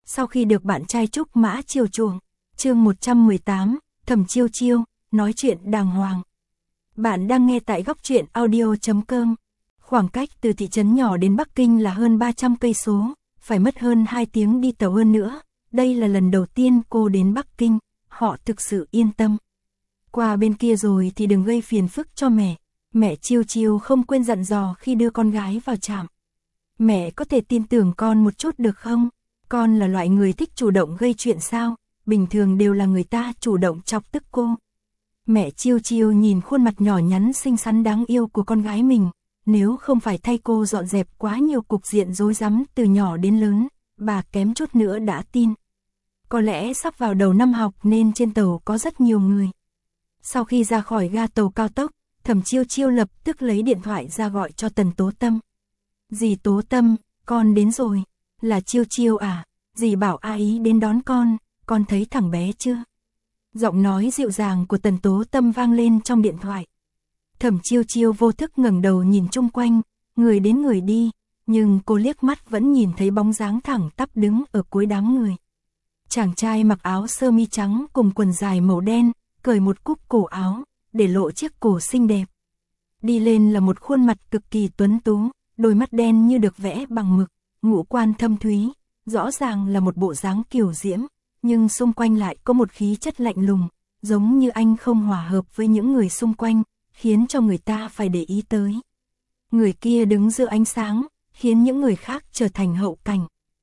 sau khi được bạn trai Trúc Mã chiều chuộng. Chương 118, Thẩm Chiêu Chiêu, nói chuyện đàng hoàng. Bạn đang nghe tại góc truyện audio.com. Khoảng cách từ thị trấn nhỏ đến Bắc Kinh là hơn 300 cây số, phải mất hơn 2 tiếng đi tàu hơn nữa. Đây là lần đầu tiên cô đến Bắc Kinh, họ thực sự yên tâm. Qua bên kia rồi thì đừng gây phiền phức cho mẹ. Mẹ Chiêu Chiêu không quên dặn dò khi đưa con gái vào trạm. Mẹ có thể tin tưởng con một chút được không? Con là loại người thích chủ động gây chuyện sao? Bình thường đều là người ta chủ động chọc tức cô. Mẹ Chiêu Chiêu nhìn khuôn mặt nhỏ nhắn xinh xắn đáng yêu của con gái mình. Nếu không phải thay cô dọn dẹp quá nhiều cục diện rối rắm từ nhỏ đến lớn, bà kém chút nữa đã tin. Có lẽ sắp vào đầu năm học nên trên tàu có rất nhiều người. Sau khi ra khỏi ga tàu cao tốc, Thẩm Chiêu Chiêu lập tức lấy điện thoại ra gọi cho Tần Tố Tâm. Dì Tố Tâm, con đến rồi. Là Chiêu Chiêu à? Dì bảo A Ý đến đón con thấy thằng bé chưa? Giọng nói dịu dàng của Tần Tố Tâm vang lên trong điện thoại. Thẩm Chiêu Chiêu vô thức ngẩng đầu nhìn chung quanh, người đến người đi, nhưng cô liếc mắt vẫn nhìn thấy bóng dáng thẳng tắp đứng ở cuối đám người. Chàng trai mặc áo sơ mi trắng cùng quần dài màu đen, cởi một cúc cổ áo, để lộ chiếc cổ xinh đẹp. Đi lên là một khuôn mặt cực kỳ tuấn tú, đôi mắt đen như được vẽ bằng mực, ngũ quan thâm thúy, rõ ràng là một bộ dáng kiều diễm, nhưng xung quanh lại có một khí chất lạnh lùng, giống như anh không hòa hợp với những người xung quanh, khiến cho người ta phải để ý tới. Người kia đứng giữa ánh sáng, khiến những người khác trở thành hậu cảnh.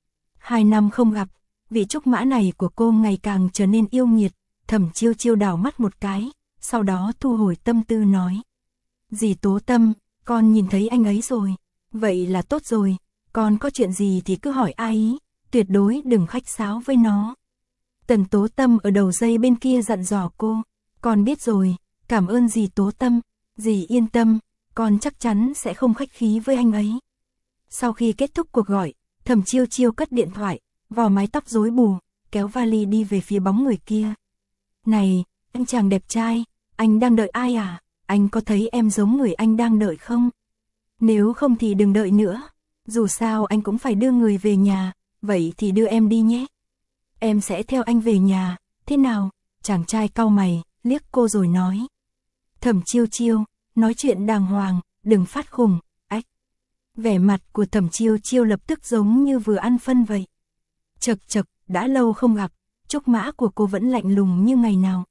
2 năm không gặp, vị trúc mã này của cô ngày càng trở nên yêu nghiệt. Thẩm Chiêu Chiêu đảo mắt một cái, sau đó thu hồi tâm tư nói. Dì Tố Tâm, con nhìn thấy anh ấy rồi. Vậy là tốt rồi, con có chuyện gì thì cứ hỏi A Ý, tuyệt đối đừng khách sáo với nó. Tần Tố Tâm ở đầu dây bên kia dặn dò cô. Con biết rồi, cảm ơn dì Tố Tâm, dì yên tâm, con chắc chắn sẽ không khách khí với anh ấy. Sau khi kết thúc cuộc gọi, Thẩm Chiêu Chiêu cất điện thoại, vò mái tóc rối bù, kéo vali đi về phía bóng người kia. Này, anh chàng đẹp trai, anh đang đợi ai à? Anh có thấy em giống người anh đang đợi không? Nếu không thì đừng đợi nữa, dù sao anh cũng phải đưa người về nhà, vậy thì đưa em đi nhé. Em sẽ theo anh về nhà, thế nào? Chàng trai cau mày, liếc cô rồi nói. Thẩm Chiêu Chiêu, nói chuyện đàng hoàng, đừng phát khùng, ách. Vẻ mặt của Thẩm Chiêu Chiêu lập tức giống như vừa ăn phân vậy. Chậc chậc, đã lâu không gặp, trúc mã của cô vẫn lạnh lùng như ngày nào.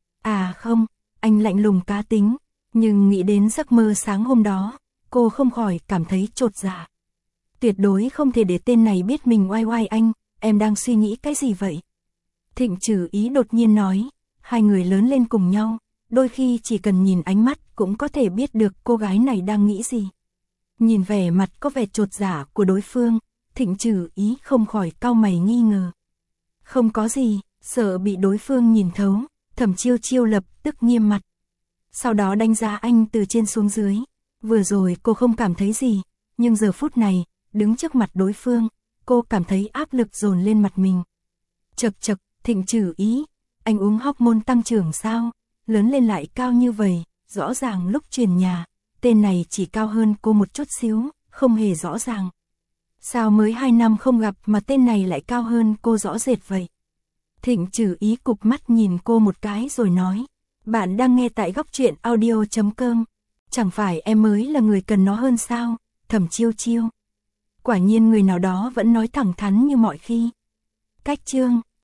À không, anh lạnh lùng cá tính, nhưng nghĩ đến giấc mơ sáng hôm đó, cô không khỏi cảm thấy chột dạ. Tuyệt đối không thể để tên này biết mình oai oai anh, em đang suy nghĩ cái gì vậy? Thịnh Trừ Ý đột nhiên nói, hai người lớn lên cùng nhau, đôi khi chỉ cần nhìn ánh mắt cũng có thể biết được cô gái này đang nghĩ gì. Nhìn vẻ mặt có vẻ chột dạ của đối phương, Thịnh Trừ Ý không khỏi cau mày nghi ngờ. Không có gì, sợ bị đối phương nhìn thấu, Thẩm Chiêu Chiêu lập tức nghiêm mặt. Sau đó đánh giá anh từ trên xuống dưới. Vừa rồi cô không cảm thấy gì, nhưng giờ phút này, đứng trước mặt đối phương, cô cảm thấy áp lực dồn lên mặt mình. Chậc chậc, Thịnh Trừ Ý, anh uống hormone tăng trưởng sao? Lớn lên lại cao như vậy, rõ ràng lúc chuyển nhà, tên này chỉ cao hơn cô một chút xíu, không hề rõ ràng. Sao mới 2 năm không gặp mà tên này lại cao hơn cô rõ rệt vậy? Thịnh Trừ Ý cụp mắt nhìn cô một cái rồi nói. Bạn đang nghe tại góc truyện audio.com. Chẳng phải em mới là người cần nó hơn sao? Thẩm Chiêu Chiêu. Quả nhiên người nào đó vẫn nói thẳng thắn như mọi khi. Cách chương